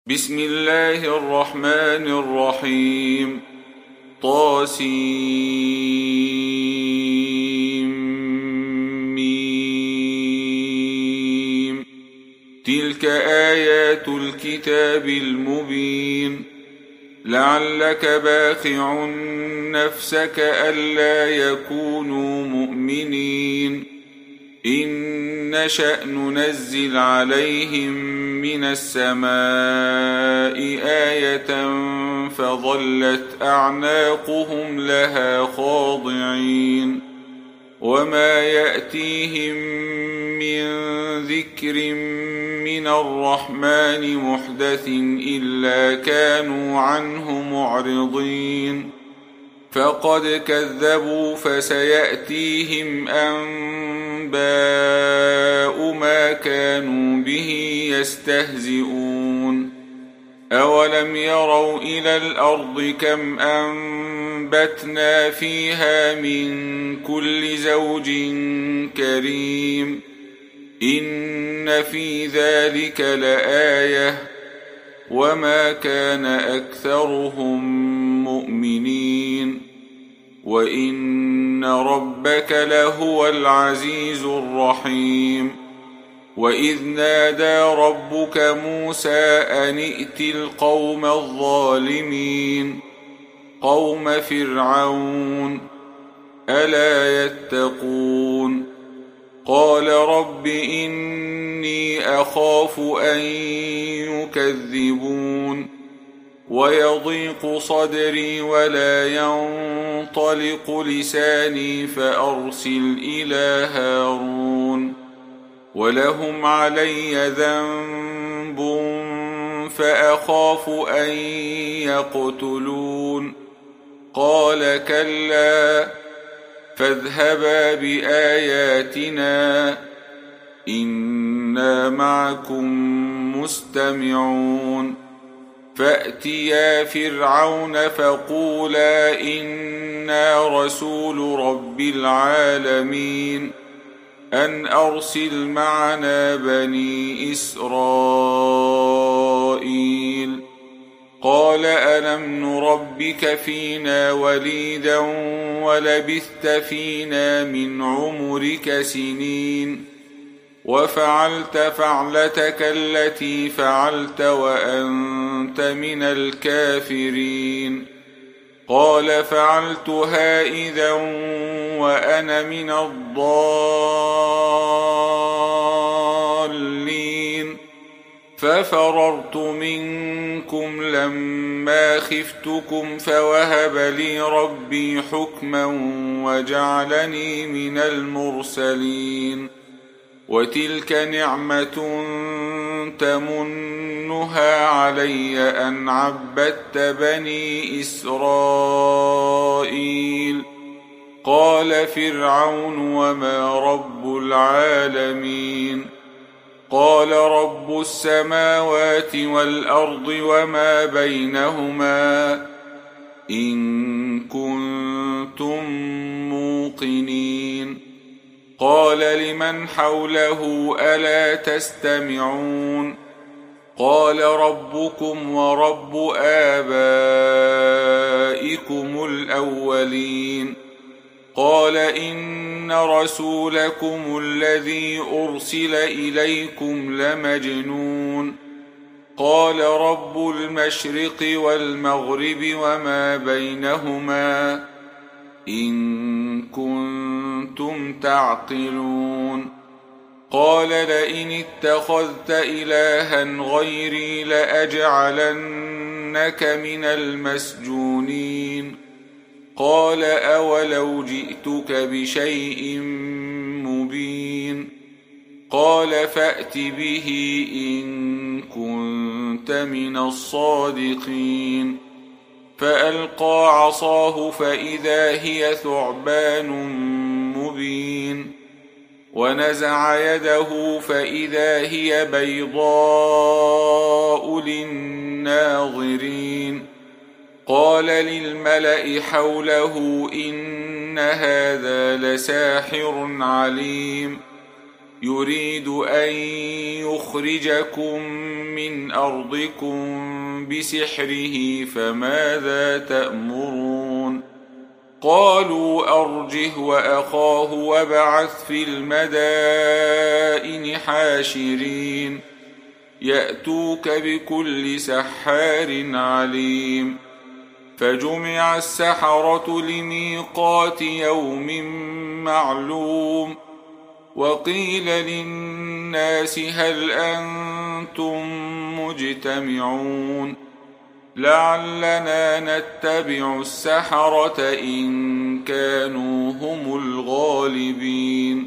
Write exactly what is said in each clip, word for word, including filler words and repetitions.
بسم الله الرحمن الرحيم. طاسيم. تلك آيات الكتاب المبين. لعلك باخع نفسك ألا يكونوا مؤمنين. إن نشأ ننزل عليهم من السماء آية فظلت أعناقهم لها خاضعين. وما يأتيهم من ذكر من الرحمن محدث إلا كانوا عنه معرضين. فقد كذبوا فسيأتيهم أنباء ما كانوا به يستهزئون. أولم يروا إلى الأرض كم أنبتنا فيها من كل زوج كريم. إن في ذلك لآية وما كان أكثرهم مؤمنين. وإن ربك لهو العزيز الرحيم. وإذ نادى ربك موسى أن ائت القوم الظالمين قوم فرعون ألا يتقون. قال رب إني أخاف أن يكذبون ويضيق صدري ولا ينطلق لساني فأرسل إلى هارون ولهم علي ذنب فأخاف أن يقتلون. قال كلا فاذهبا بآياتنا إنا معكم مستمعون. فأتيا فرعون فقولا إنا رسول رب العالمين أن أرسل معنا بني إسرائيل. قال ألم نربك فينا وليدا ولبثت فينا من عمرك سنين وفعلت فعلتك التي فعلت وأنت من الكافرين. قال فعلتها إذا وأنا من الضالين. ففررت منكم لما خفتكم فوهب لي ربي حكما وجعلني من المرسلين. وتلك نعمة تمنها علي أن عبدت بني إسرائيل. قال فرعون وما رب العالمين. قال رب السماوات والأرض وما بينهما إن كنتم موقنين. قال لمن حوله ألا تستمعون. قال ربكم ورب آبائكم الأولين. قال إن رسولكم الذي أرسل إليكم لمجنون. قال رب المشرق والمغرب وما بينهما إن كنتم تعقلون. قال لئن اتخذت إلها غيري لأجعلنك من المسجونين. قال أولو جئتك بشيء مبين. قال فأت به إن كنت من الصادقين. فألقى عصاه فإذا هي ثعبان مبين. ونزع يده فإذا هي بيضاء للناظرين. قال للملأ حوله إن هذا لساحر عليم. يريد أن يخرجكم من أرضكم بسحره فماذا تأمرون قالوا أرجه وأخاه وابعث في المدائن حاشرين يأتوك بكل سحار عليم فجمع السحرة لميقات يوم معلوم وقيل للناس هل أنتم مجتمعون لعلنا نتبع السحرة إن كانوا هم الغالبين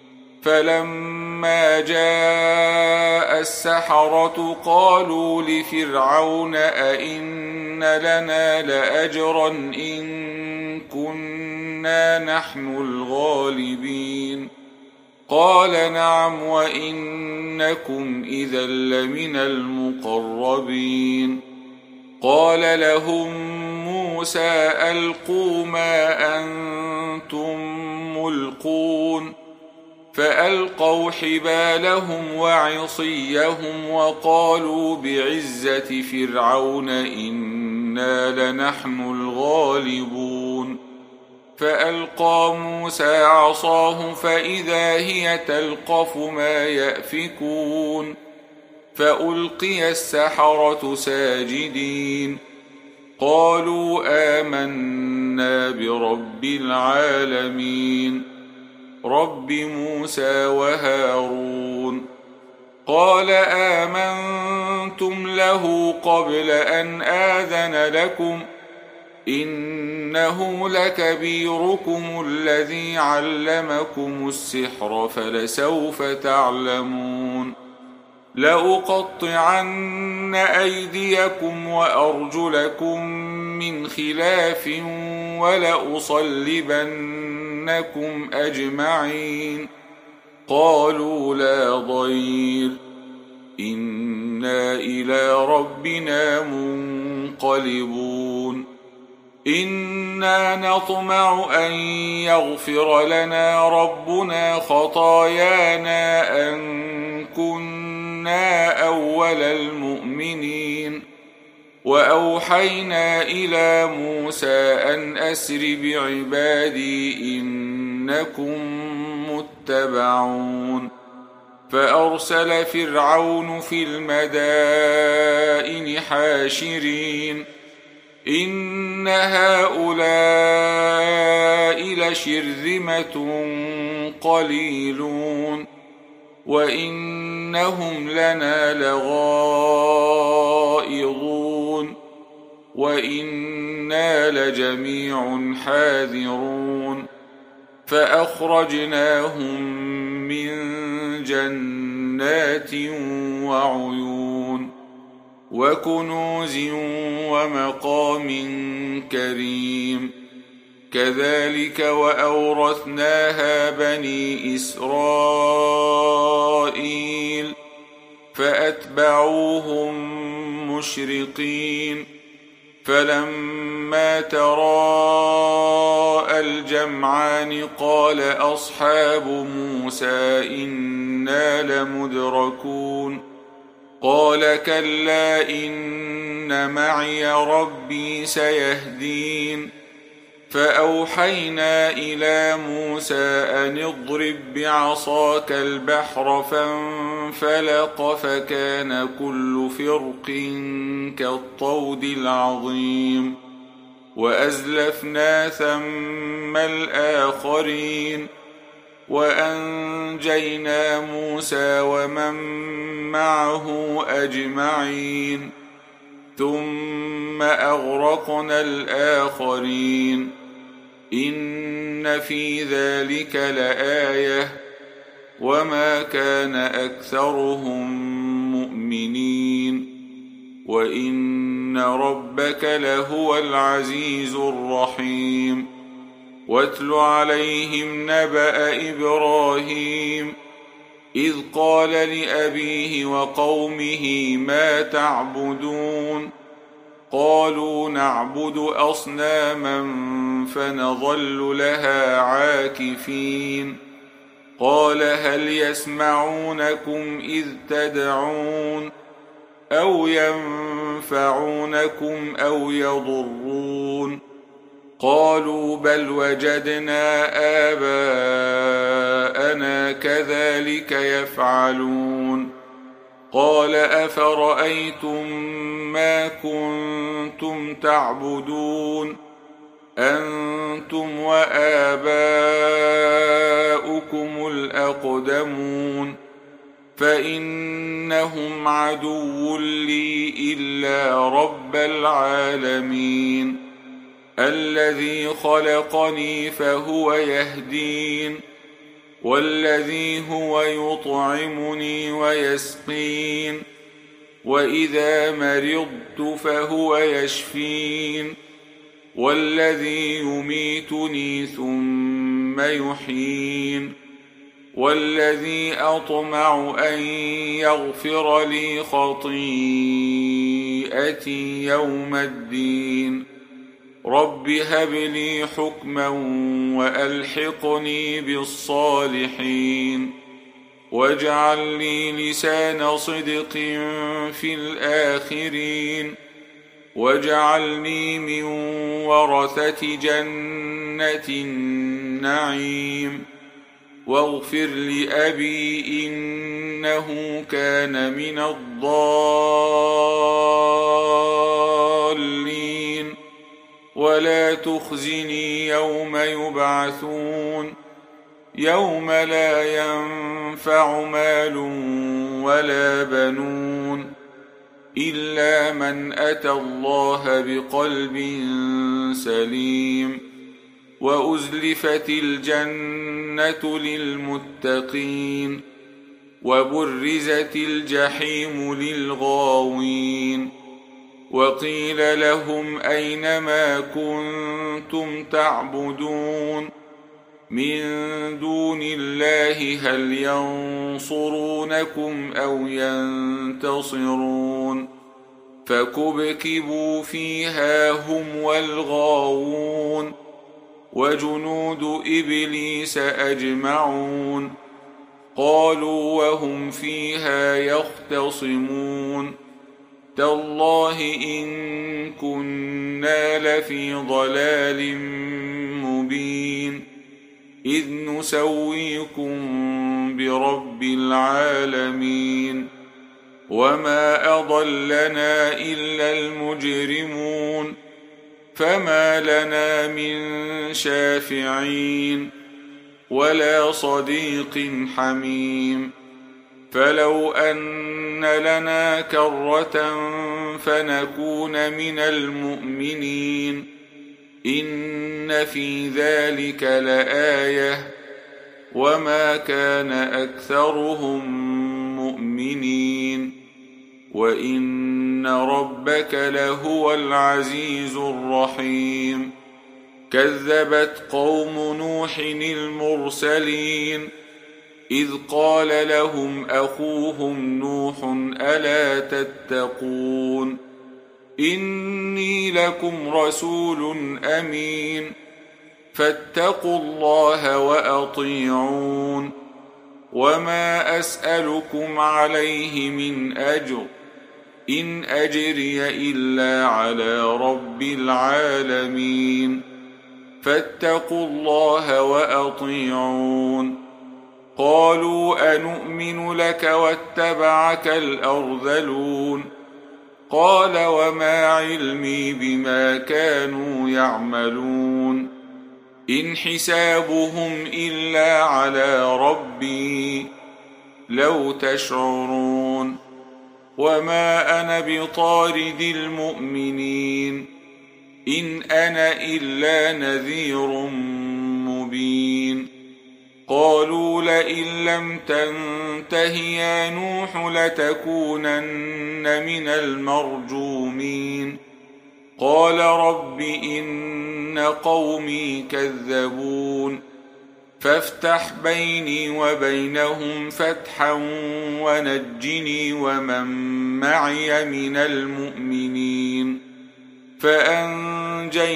فلما جاء السحرة قالوا لفرعون أئن لنا لأجرا إن كنا نحن الغالبين قال نعم وإنكم إذا لمن المقربين قال لهم موسى ألقوا ما أنتم ملقون فألقوا حبالهم وعصيهم وقالوا بعزة فرعون إنا لنحن الغالبون فألقى موسى عصاه فإذا هي تلقف ما يأفكون فألقي السحرة ساجدين قالوا آمنا برب العالمين رب موسى وهارون قال آمنتم له قبل أن آذن لكم إنه لكبيركم الذي علمكم السحر فلسوف تعلمون لأقطعن أيديكم وأرجلكم من خلاف ولأصلبنكم أجمعين قالوا لا ضير إنا إلى ربنا منقلبون إنا نطمع أن يغفر لنا ربنا خطايانا أن كنا أول المؤمنين وأوحينا إلى موسى أن أسر بعبادي إنكم متبعون فأرسل فرعون في المدائن حاشرين إن هؤلاء لشرذمة قليلون وإنهم لنا لغائظون وإنا لجميع حاذرون فأخرجناهم من جنات وعيون وكنوز ومقام كريم كذلك وأورثناها بني إسرائيل فأتبعوهم مشرقين فلما تراءى الجمعان قال أصحاب موسى إنا لمدركون قال كلا إن معي ربي سيهدين فأوحينا إلى موسى أن اضرب بعصاك البحر فانفلق فكان كل فرق كالطود العظيم وأزلفنا ثم الآخرين وأنجينا موسى ومن معه أجمعين ثم أغرقنا الآخرين إن في ذلك لآية وما كان أكثرهم مؤمنين وإن ربك لهو العزيز الرحيم واتل عليهم نبأ إبراهيم إذ قال لأبيه وقومه ما تعبدون قالوا نعبد أصناما فنظل لها عاكفين قال هل يسمعونكم إذ تدعون أو ينفعونكم أو يضرون قالوا بل وجدنا آباءنا كذلك يفعلون قال أفرأيتم ما كنتم تعبدون أنتم وآباؤكم الأقدمون فإنهم عدو لي إلا رب العالمين الذي خلقني فهو يهدين والذي هو يطعمني ويسقين وإذا مرضت فهو يشفين والذي يميتني ثم يحيين والذي أطمع أن يغفر لي خطيئتي يوم الدين رب هب لي حكما وألحقني بالصالحين واجعل لي لسان صدق في الآخرين واجعلني من ورثة جنة النعيم واغفر لأبي إنه كان من الضالين ولا تخزني يوم يبعثون يوم لا ينفع مال ولا بنون إلا من أتى الله بقلب سليم وأزلفت الجنة للمتقين وبرزت الجحيم للغاوين وقيل لهم أين ما كنتم تعبدون من دون الله هل ينصرونكم أو ينتصرون فكبكبوا فيها هم والغاوون وجنود إبليس أجمعون قالوا وهم فيها يختصمون تالله إن كنا لفي ضلال مبين إذ نسويكم برب العالمين وما أضلنا إلا المجرمون فما لنا من شافعين ولا صديق حميم فلو أن لنا كرة فنكون من المؤمنين إن في ذلك لآية وما كان أكثرهم مؤمنين وإن ربك لهو العزيز الرحيم كذبت قوم نوح المرسلين إذ قال لهم أخوهم نوح ألا تتقون إني لكم رسول أمين فاتقوا الله وأطيعون وما أسألكم عليه من أجر إن أجري إلا على رب العالمين فاتقوا الله وأطيعون قالوا أنؤمن لك واتبعك الأرذلون قال وما علمي بما كانوا يعملون إن حسابهم إلا على ربي لو تشعرون وما أنا بطارد المؤمنين إن أنا إلا نذير مبين قالوا لئن لم تنته يا نوح لتكونن من المرجومين قال رب إن قومي كذبون فافتح بيني وبينهم فتحا ونجني ومن معي من المؤمنين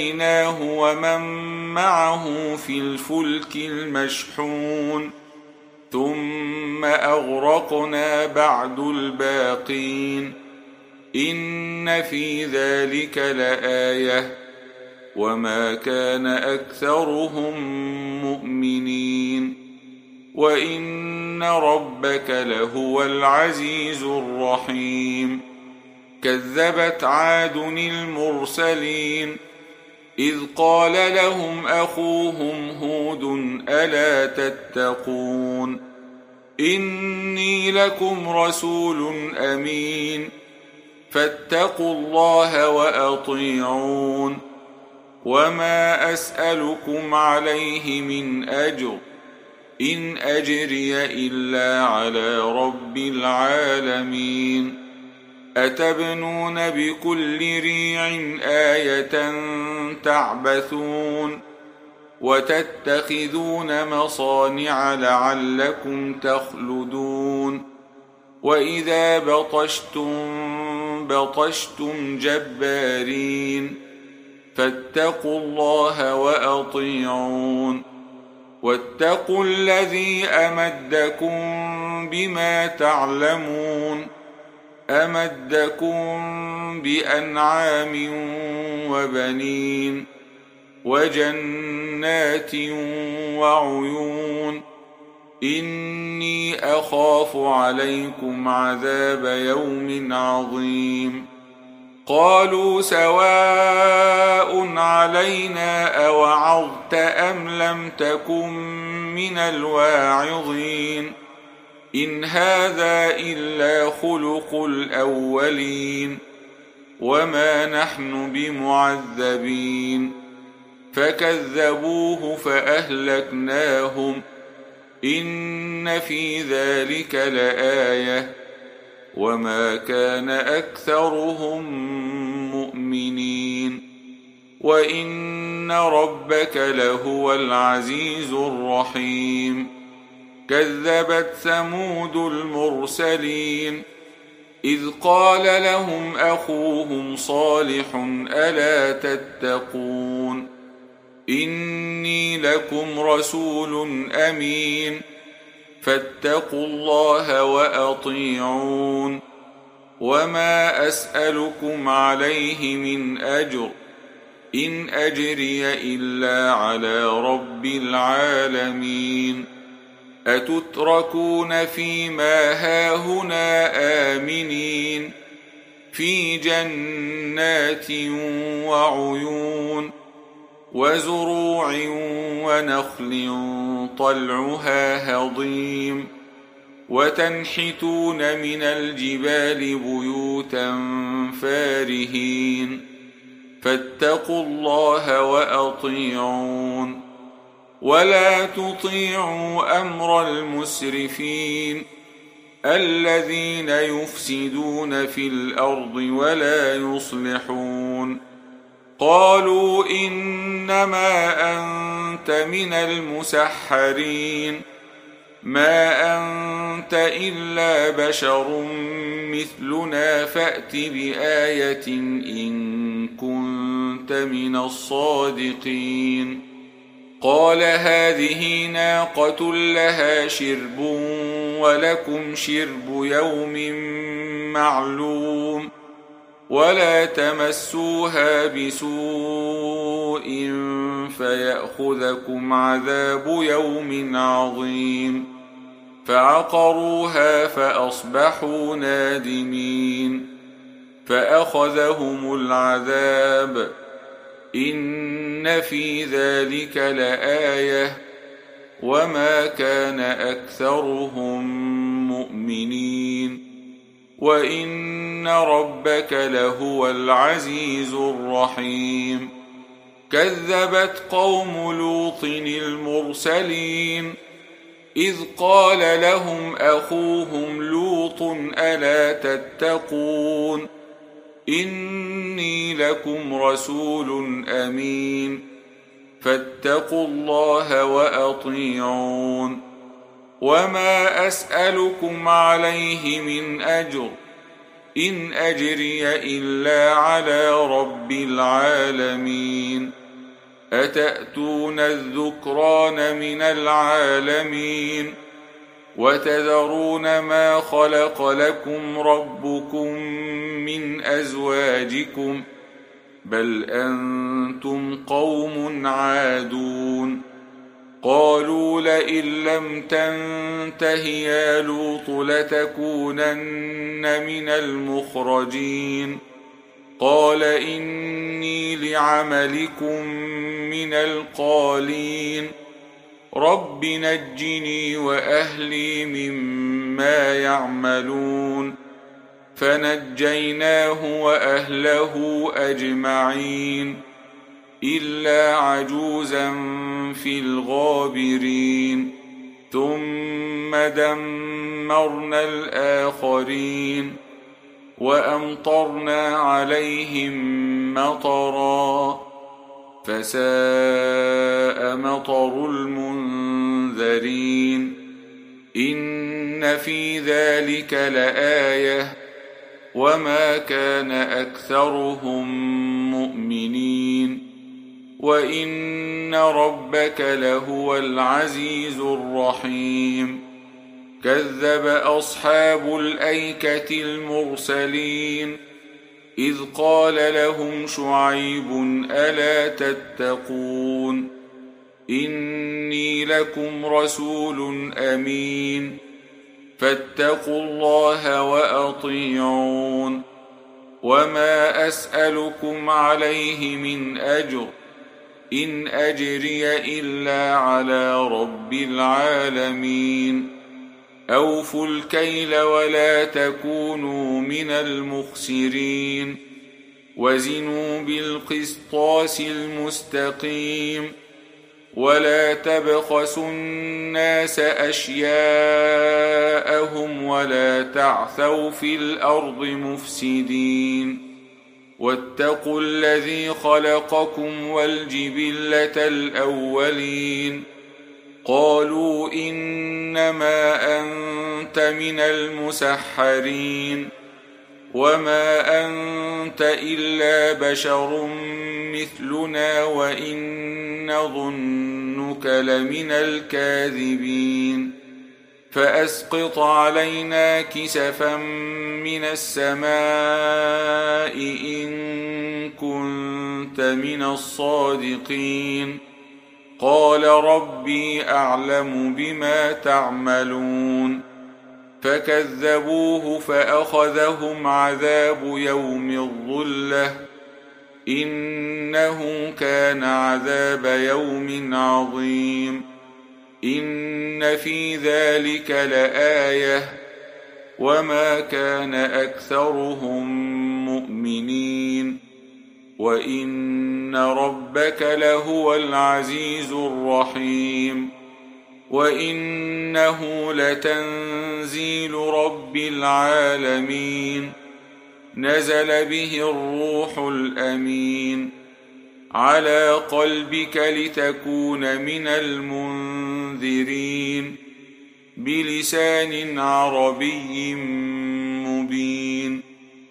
فأنجيناه ومن معه في الفلك المشحون ثم أغرقنا بعد الباقين إن في ذلك لآية وما كان أكثرهم مؤمنين وإن ربك لهو العزيز الرحيم كذبت عاد المرسلين إذ قال لهم أخوهم هود ألا تتقون إني لكم رسول أمين فاتقوا الله وأطيعون وما أسألكم عليه من أجر إن أجري إلا على رب العالمين أتبنون بكل ريع آية تعبثون وتتخذون مصانع لعلكم تخلدون وإذا بطشتم بطشتم جبارين فاتقوا الله وأطيعون واتقوا الذي أمدكم بما تعلمون أمدكم بأنعام وبنين وجنات وعيون إني أخاف عليكم عذاب يوم عظيم قالوا سواء علينا أوعظت أم لم تكن من الواعظين إن هذا إلا خلق الأولين وما نحن بمعذبين فكذبوه فأهلكناهم إن في ذلك لآية وما كان أكثرهم مؤمنين وإن ربك لهو العزيز الرحيم كذبت ثمود المرسلين إذ قال لهم أخوهم صالح ألا تتقون إني لكم رسول أمين فاتقوا الله وأطيعون وما أسألكم عليه من أجر إن أجري إلا على رب العالمين أتتركون فيما هاهنا آمنين في جنات وعيون وزروع ونخل طلعها هضيم وتنحتون من الجبال بيوتا فارهين فاتقوا الله وأطيعون ولا تطيعوا أمر المسرفين الذين يفسدون في الأرض ولا يصلحون قالوا إنما أنت من المسحرين ما أنت إلا بشر مثلنا فأت بآية إن كنت من الصادقين قال هذه ناقة لها شرب ولكم شرب يوم معلوم ولا تمسوها بسوء فيأخذكم عذاب يوم عظيم فعقروها فأصبحوا نادمين فأخذهم العذاب إن في ذلك لآية وما كان أكثرهم مؤمنين وإن ربك لهو العزيز الرحيم كذبت قوم لوط المرسلين إذ قال لهم أخوهم لوط ألا تتقون إني لكم رسول أمين فاتقوا الله وأطيعون وما أسألكم عليه من أجر إن أجري إلا على رب العالمين أتأتون الذكران من العالمين وتذرون ما خلق لكم ربكم من أزواجكم بل أنتم قوم عادون قالوا لئن لم تنته يا لوط لتكونن من المخرجين قال إني لعملكم من القالين رب نجني وأهلي مما يعملون فنجيناه وأهله أجمعين إلا عجوزا في الغابرين ثم دمرنا الآخرين وأمطرنا عليهم مطرا فساء مطر المنذرين إن في ذلك لآية وما كان أكثرهم مؤمنين وإن ربك لهو العزيز الرحيم كذب أصحاب الأيكة المرسلين إذ قال لهم شعيب ألا تتقون إني لكم رسول أمين فاتقوا الله وأطيعون وما أسألكم عليه من أجر إن أجري إلا على رب العالمين أوفوا الكيل ولا تكونوا من المخسرين وزنوا بالقسطاس المستقيم ولا تبخسوا الناس أشياءهم ولا تعثوا في الأرض مفسدين واتقوا الذي خلقكم والجبلة الأولين قالوا إنما أنت من المسحرين وما أنت إلا بشر مثلنا وإن نظنك لمن الكاذبين فأسقط علينا كسفا من السماء إن كنت من الصادقين قال ربي أعلم بما تعملون فكذبوه فأخذهم عذاب يوم الظلة إنه كان عذاب يوم عظيم إن في ذلك لآية وما كان أكثرهم مؤمنين وإن ربك لهو العزيز الرحيم وإنه لتنزيل رب العالمين نزل به الروح الأمين على قلبك لتكون من المنذرين بلسان عربي مبين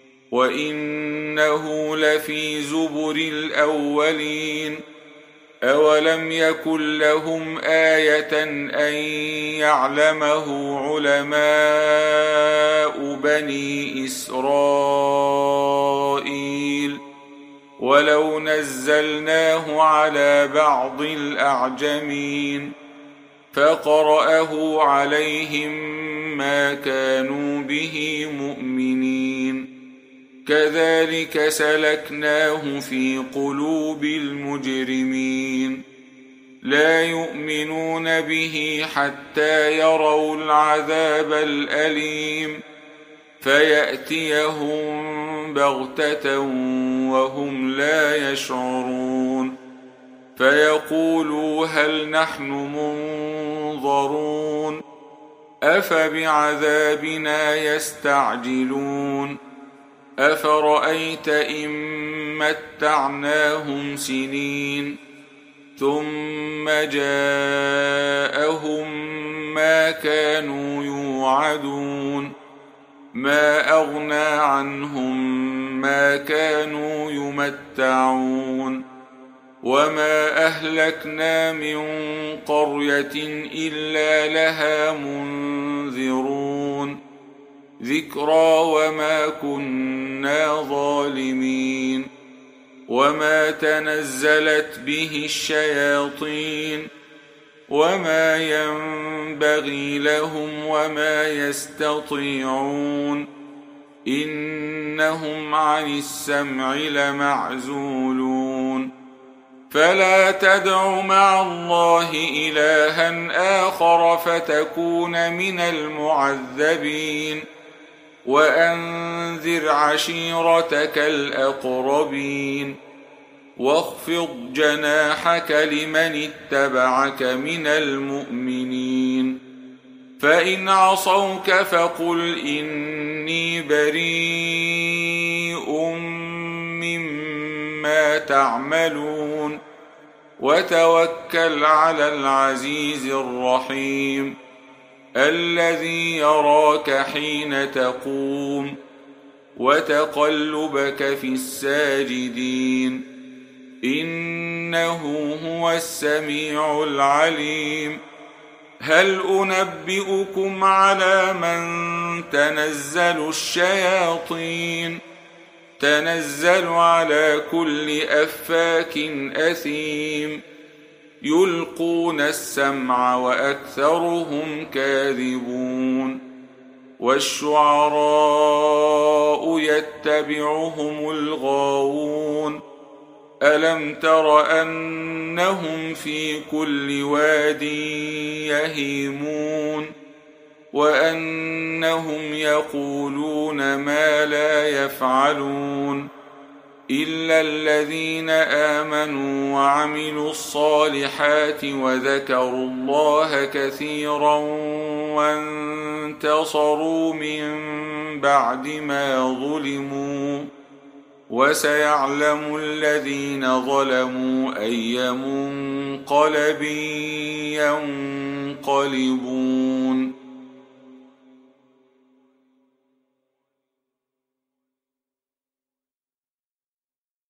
وإنه لفي زبر الأولين أولم يكن لهم آية أن يعلمه علماء بني إسرائيل ولو نزلناه على بعض الأعجمين فقرأه عليهم ما كانوا به مؤمنين كذلك سلكناه في قلوب المجرمين لا يؤمنون به حتى يروا العذاب الأليم فيأتيهم بغتة وهم لا يشعرون فيقولوا هل نحن منظرون أفبعذابنا يستعجلون أفرأيت إن متعناهم سنين ثم جاءهم ما كانوا يوعدون ما أغنى عنهم ما كانوا يمتعون وما أهلكنا من قرية إلا لها منذرون ذكرى وما كنا ظالمين وما تنزلت به الشياطين وما ينبغي لهم وما يستطيعون إنهم عن السمع لمعزولون فلا تدع مع الله إلها آخر فتكون من المعذبين وأنذر عشيرتك الأقربين واخفض جناحك لمن اتبعك من المؤمنين فإن عصوك فقل إني بريء مما تعملون وتوكل على العزيز الرحيم الذي يراك حين تقوم وتقلبك في الساجدين إنه هو السميع العليم هل أنبئكم على من تنزل الشياطين تنزل على كل أفاك أثيم يلقون السمع وأكثرهم كاذبون والشعراء يتبعهم الغاوون ألم تر أنهم في كل واد يهيمون وأنهم يقولون ما لا يفعلون إلا الذين آمنوا وعملوا الصالحات وذكروا الله كثيرا وانتصروا من بعد ما ظلموا وسيعلم الذين ظلموا أي منقلب ينقلبون.